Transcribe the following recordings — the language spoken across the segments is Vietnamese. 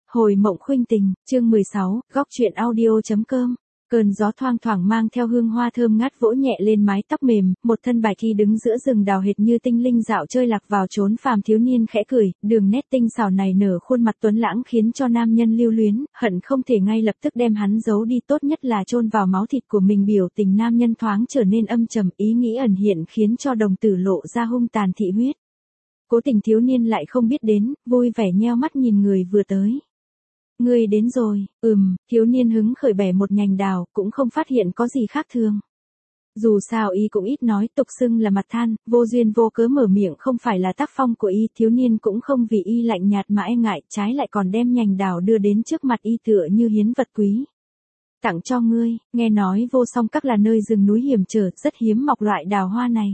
Hồi mộng khuynh tình, chương 16, góc truyện audio.com. Cơn gió thoang thoảng mang theo hương hoa thơm ngát vỗ nhẹ lên mái tóc mềm, một thân bài thi đứng giữa rừng đào hệt như tinh linh dạo chơi lạc vào chốn phàm thiếu niên khẽ cười, đường nét tinh xảo này nở khuôn mặt tuấn lãng khiến cho nam nhân lưu luyến, hận không thể ngay lập tức đem hắn giấu đi, tốt nhất là chôn vào máu thịt của mình. Biểu tình nam nhân thoáng trở nên âm trầm, ý nghĩ ẩn hiện khiến cho đồng tử lộ ra hung tàn thị huyết. Cố tình thiếu niên lại không biết đến, vui vẻ nheo mắt nhìn người vừa tới. Ngươi đến rồi, thiếu niên hứng khởi bẻ một nhành đào, cũng không phát hiện có gì khác thường. Dù sao y cũng ít nói, tục xưng là mặt than, vô duyên vô cớ mở miệng không phải là tác phong của y. Thiếu niên cũng không vì y lạnh nhạt mà e ngại, trái lại còn đem nhành đào đưa đến trước mặt y tựa như hiến vật quý. Tặng cho ngươi, nghe nói Vô Song Các là nơi rừng núi hiểm trở, rất hiếm mọc loại đào hoa này.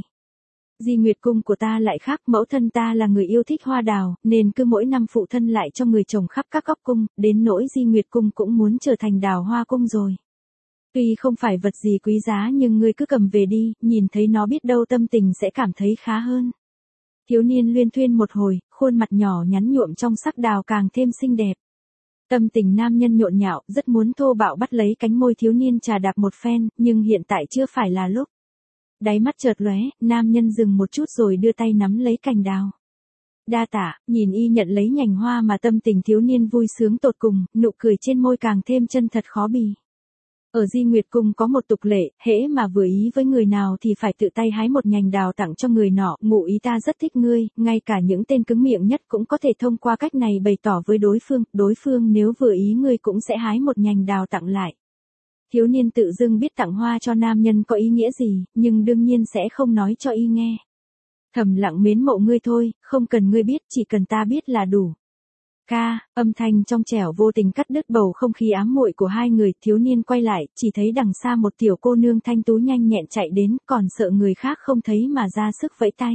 Di Nguyệt Cung của ta lại khác, mẫu thân ta là người yêu thích hoa đào, nên cứ mỗi năm phụ thân lại cho người trồng khắp các góc cung, đến nỗi Di Nguyệt Cung cũng muốn trở thành đào hoa cung rồi. Tuy không phải vật gì quý giá nhưng ngươi cứ cầm về đi, nhìn thấy nó biết đâu tâm tình sẽ cảm thấy khá hơn. Thiếu niên luyên thuyên một hồi, khuôn mặt nhỏ nhắn nhuộm trong sắc đào càng thêm xinh đẹp. Tâm tình nam nhân nhộn nhạo, rất muốn thô bạo bắt lấy cánh môi thiếu niên trà đạp một phen, nhưng hiện tại chưa phải là lúc. Đáy mắt chợt lóe, nam nhân dừng một chút rồi đưa tay nắm lấy cành đào. Đa tạ, nhìn y nhận lấy nhành hoa mà tâm tình thiếu niên vui sướng tột cùng, nụ cười trên môi càng thêm chân thật khó bì. Ở Di Nguyệt Cung có một tục lệ, hễ mà vừa ý với người nào thì phải tự tay hái một nhành đào tặng cho người nọ. Ngụ ý ta rất thích ngươi, ngay cả những tên cứng miệng nhất cũng có thể thông qua cách này bày tỏ với đối phương nếu vừa ý ngươi cũng sẽ hái một nhành đào tặng lại. Thiếu niên tự dưng biết tặng hoa cho nam nhân có ý nghĩa gì, nhưng đương nhiên sẽ không nói cho y nghe. Thầm lặng mến mộ ngươi thôi, không cần ngươi biết, chỉ cần ta biết là đủ. Ca, âm thanh trong trẻo vô tình cắt đứt bầu không khí ám muội của hai người. Thiếu niên quay lại, chỉ thấy đằng xa một tiểu cô nương thanh tú nhanh nhẹn chạy đến, còn sợ người khác không thấy mà ra sức vẫy tay.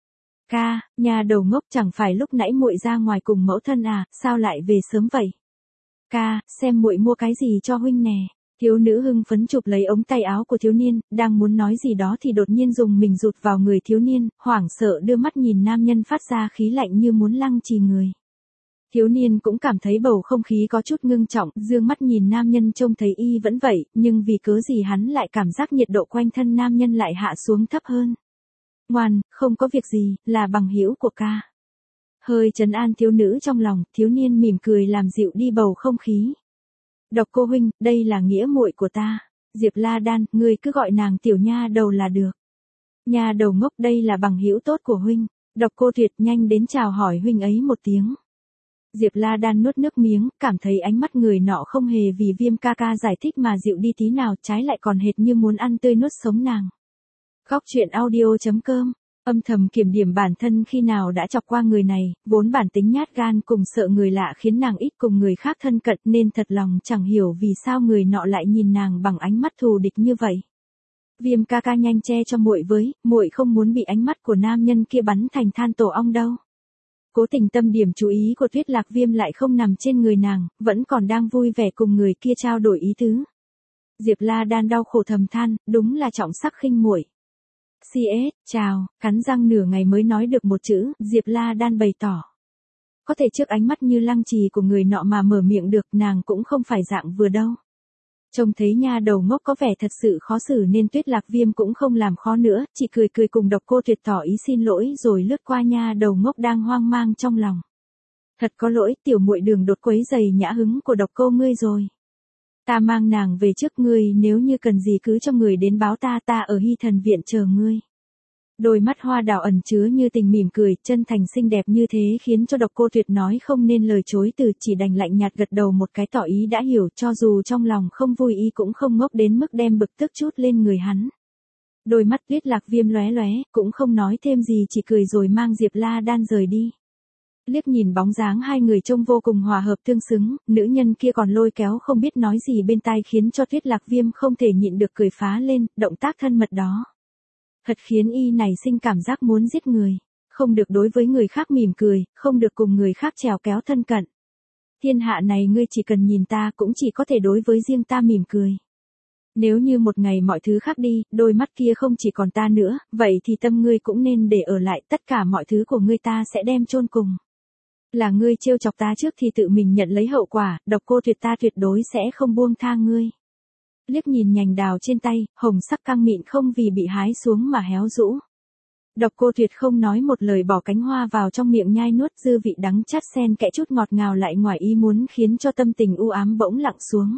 Ca, nhà đầu ngốc, chẳng phải lúc nãy muội ra ngoài cùng mẫu thân à, sao lại về sớm vậy? Ca, xem muội mua cái gì cho huynh nè. Thiếu nữ hưng phấn chụp lấy ống tay áo của thiếu niên, đang muốn nói gì đó thì đột nhiên dùng mình rụt vào người thiếu niên, hoảng sợ đưa mắt nhìn nam nhân phát ra khí lạnh như muốn lăng trì người. Thiếu niên cũng cảm thấy bầu không khí có chút ngưng trọng, dương mắt nhìn nam nhân trông thấy y vẫn vậy, nhưng vì cớ gì hắn lại cảm giác nhiệt độ quanh thân nam nhân lại hạ xuống thấp hơn. Ngoan, không có việc gì, là bằng hữu của ca. Hơi trấn an thiếu nữ trong lòng, thiếu niên mỉm cười làm dịu đi bầu không khí. Độc Cô huynh, đây là nghĩa muội của ta. Diệp La Đan, ngươi cứ gọi nàng tiểu nha đầu là được. Nha đầu ngốc, đây là bằng hữu tốt của huynh. Độc Cô Tuyệt, nhanh đến chào hỏi huynh ấy một tiếng. Diệp La Đan nuốt nước miếng, cảm thấy ánh mắt người nọ không hề vì Viêm ca ca giải thích mà dịu đi tí nào, trái lại còn hệt như muốn ăn tươi nuốt sống nàng. Góc truyện audio.com. Âm thầm kiểm điểm bản thân khi nào đã chọc qua người này, vốn bản tính nhát gan cùng sợ người lạ khiến nàng ít cùng người khác thân cận, nên thật lòng chẳng hiểu vì sao người nọ lại nhìn nàng bằng ánh mắt thù địch như vậy. Viêm ca ca nhanh che cho muội với, muội không muốn bị ánh mắt của nam nhân kia bắn thành than tổ ong đâu. Cố tình tâm điểm chú ý của Tuyết Lạc Viêm lại không nằm trên người nàng, vẫn còn đang vui vẻ cùng người kia trao đổi ý tứ. Diệp La Đan đau khổ thầm than, đúng là trọng sắc khinh muội. CS, chào, cắn răng nửa ngày mới nói được một chữ, Diệp La Đan bày tỏ. Có thể trước ánh mắt như lăng trì của người nọ mà mở miệng được, nàng cũng không phải dạng vừa đâu. Trông thấy nha đầu ngốc có vẻ thật sự khó xử nên Tuyết Lạc Viêm cũng không làm khó nữa, chỉ cười cười cùng Độc Cô Tuyệt tỏ ý xin lỗi rồi lướt qua nha đầu ngốc đang hoang mang trong lòng. Thật có lỗi, tiểu muội đường đột quấy giày nhã hứng của Độc Cô ngươi rồi. Ta mang nàng về trước ngươi, nếu như cần gì cứ cho người đến báo ta ở Hy Thần Viện chờ ngươi. Đôi mắt hoa đào ẩn chứa như tình mỉm cười, chân thành xinh đẹp như thế khiến cho Độc Cô Tuyệt nói không nên lời chối từ, chỉ đành lạnh nhạt gật đầu một cái tỏ ý đã hiểu, cho dù trong lòng không vui y cũng không ngốc đến mức đem bực tức chút lên người hắn. Đôi mắt Tuyết Lạc Viêm lóe lóe, cũng không nói thêm gì chỉ cười rồi mang Diệp La Đan rời đi. Liếc nhìn bóng dáng hai người trông vô cùng hòa hợp tương xứng, nữ nhân kia còn lôi kéo không biết nói gì bên tai khiến cho Tuyết Lạc Viêm không thể nhịn được cười phá lên, động tác thân mật đó. Thật khiến y này sinh cảm giác muốn giết người, không được đối với người khác mỉm cười, không được cùng người khác trèo kéo thân cận. Thiên hạ này ngươi chỉ cần nhìn ta cũng chỉ có thể đối với riêng ta mỉm cười. Nếu như một ngày mọi thứ khác đi, đôi mắt kia không chỉ còn ta nữa, vậy thì tâm ngươi cũng nên để ở lại, tất cả mọi thứ của ngươi ta sẽ đem chôn cùng. Là ngươi trêu chọc ta trước thì tự mình nhận lấy hậu quả, Độc Cô Tuyệt ta tuyệt đối sẽ không buông tha ngươi. Liếc nhìn nhành đào trên tay, hồng sắc căng mịn không vì bị hái xuống mà héo rũ. Độc Cô Tuyệt không nói một lời bỏ cánh hoa vào trong miệng nhai nuốt, dư vị đắng chát xen kẽ chút ngọt ngào lại ngoài ý muốn khiến cho tâm tình u ám bỗng lặng xuống.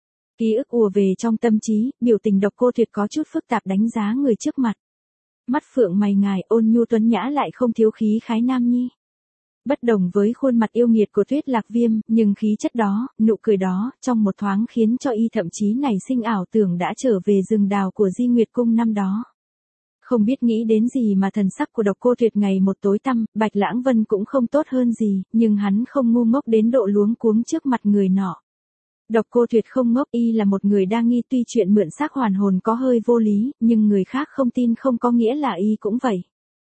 Ký ức ùa về trong tâm trí, biểu tình Độc Cô Tuyệt có chút phức tạp đánh giá người trước mặt. Mắt phượng mày ngài ôn nhu tuấn nhã lại không thiếu khí khái nam nhi. Bất đồng với khuôn mặt yêu nghiệt của Tuyết Lạc Viêm, nhưng khí chất đó, nụ cười đó, trong một thoáng khiến cho y thậm chí nảy sinh ảo tưởng đã trở về rừng đào của Di Nguyệt Cung năm đó. Không biết nghĩ đến gì mà thần sắc của Độc Cô Tuyệt ngày một tối tăm, Bạch Lãng Vân cũng không tốt hơn gì, nhưng hắn không ngu ngốc đến độ luống cuống trước mặt người nọ. Độc Cô Tuyệt không ngốc, y là một người đa nghi, tuy chuyện mượn xác hoàn hồn có hơi vô lý, nhưng người khác không tin không có nghĩa là y cũng vậy.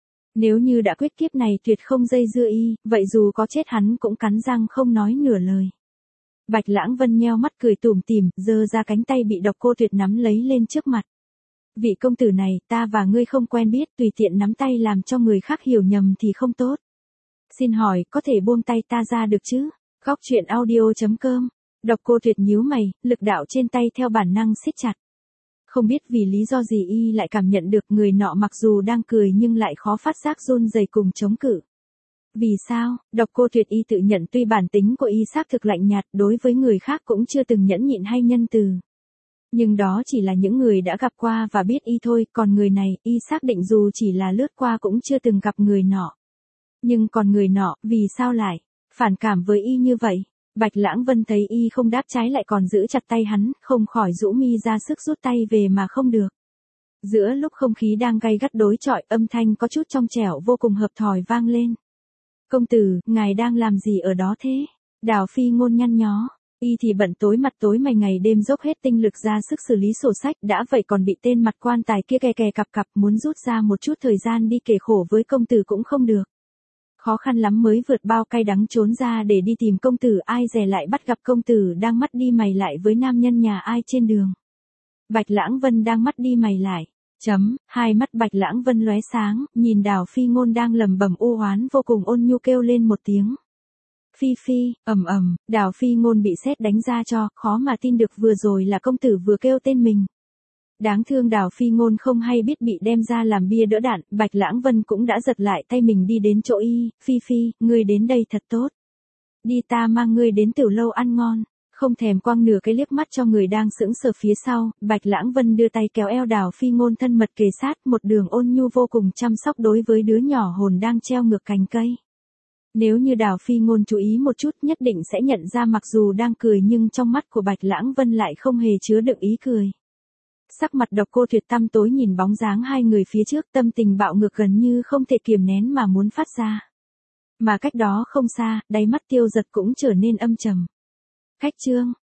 Nếu như đã quyết kiếp này tuyệt không dây dưa y, vậy dù có chết hắn cũng cắn răng không nói nửa lời. Bạch Lãng Vân nheo mắt cười tủm tỉm, giơ ra cánh tay bị Độc Cô Tuyệt nắm lấy lên trước mặt. Vị công tử này, ta và ngươi không quen biết, tùy tiện nắm tay làm cho người khác hiểu nhầm thì không tốt. Xin hỏi, có thể buông tay ta ra được chứ? Góc truyện audio.com. Độc Cô Tuyệt nhíu mày, lực đạo trên tay theo bản năng siết chặt. Không biết vì lý do gì y lại cảm nhận được người nọ mặc dù đang cười nhưng lại khó phát giác run rẩy cùng chống cự. Vì sao? Độc Cô Tuyệt y tự nhận tuy bản tính của y xác thực lạnh nhạt, đối với người khác cũng chưa từng nhẫn nhịn hay nhân từ. Nhưng đó chỉ là những người đã gặp qua và biết y thôi, còn người này, y xác định dù chỉ là lướt qua cũng chưa từng gặp người nọ. Nhưng còn người nọ, vì sao lại phản cảm với y như vậy? Bạch Lãng Vân thấy y không đáp trái lại còn giữ chặt tay hắn, không khỏi rũ mi ra sức rút tay về mà không được. Giữa lúc không khí đang gay gắt đối chọi, âm thanh có chút trong trẻo vô cùng hợp thòi vang lên. Công tử, ngài đang làm gì ở đó thế? Đào Phi Ngôn nhăn nhó. Y thì bận tối mặt tối mày ngày đêm dốc hết tinh lực ra sức xử lý sổ sách, đã vậy còn bị tên mặt quan tài kia kè kè cặp cặp, muốn rút ra một chút thời gian đi kể khổ với công tử cũng không được. Khó khăn lắm mới vượt bao cay đắng trốn ra để đi tìm công tử, ai dè lại bắt gặp công tử đang mắt đi mày lại với nam nhân nhà ai trên đường. Bạch Lãng Vân đang mắt đi mày lại. Hai mắt Bạch Lãng Vân lóe sáng, nhìn Đào Phi Ngôn đang lẩm bẩm u oán vô cùng ôn nhu kêu lên một tiếng. Phi Phi, Đào Phi Ngôn bị sét đánh ra cho, khó mà tin được vừa rồi là công tử vừa kêu tên mình. Đáng thương Đào Phi Ngôn không hay biết bị đem ra làm bia đỡ đạn, Bạch Lãng Vân cũng đã giật lại tay mình đi đến chỗ y, Phi Phi, ngươi đến đây thật tốt. Đi ta mang ngươi đến tiểu lâu ăn ngon. Không thèm quăng nửa cái liếc mắt cho người đang sững sờ phía sau, Bạch Lãng Vân đưa tay kéo eo Đào Phi Ngôn thân mật kề sát, một đường ôn nhu vô cùng chăm sóc đối với đứa nhỏ hồn đang treo ngược cành cây. Nếu như Đào Phi Ngôn chú ý một chút nhất định sẽ nhận ra mặc dù đang cười nhưng trong mắt của Bạch Lãng Vân lại không hề chứa đựng ý cười. Sắc mặt Độc Cô Tuyệt tăm tối nhìn bóng dáng hai người phía trước, tâm tình bạo ngược gần như không thể kiềm nén mà muốn phát ra. Mà cách đó không xa, đáy mắt Tiêu Giật cũng trở nên âm trầm. Khách trương,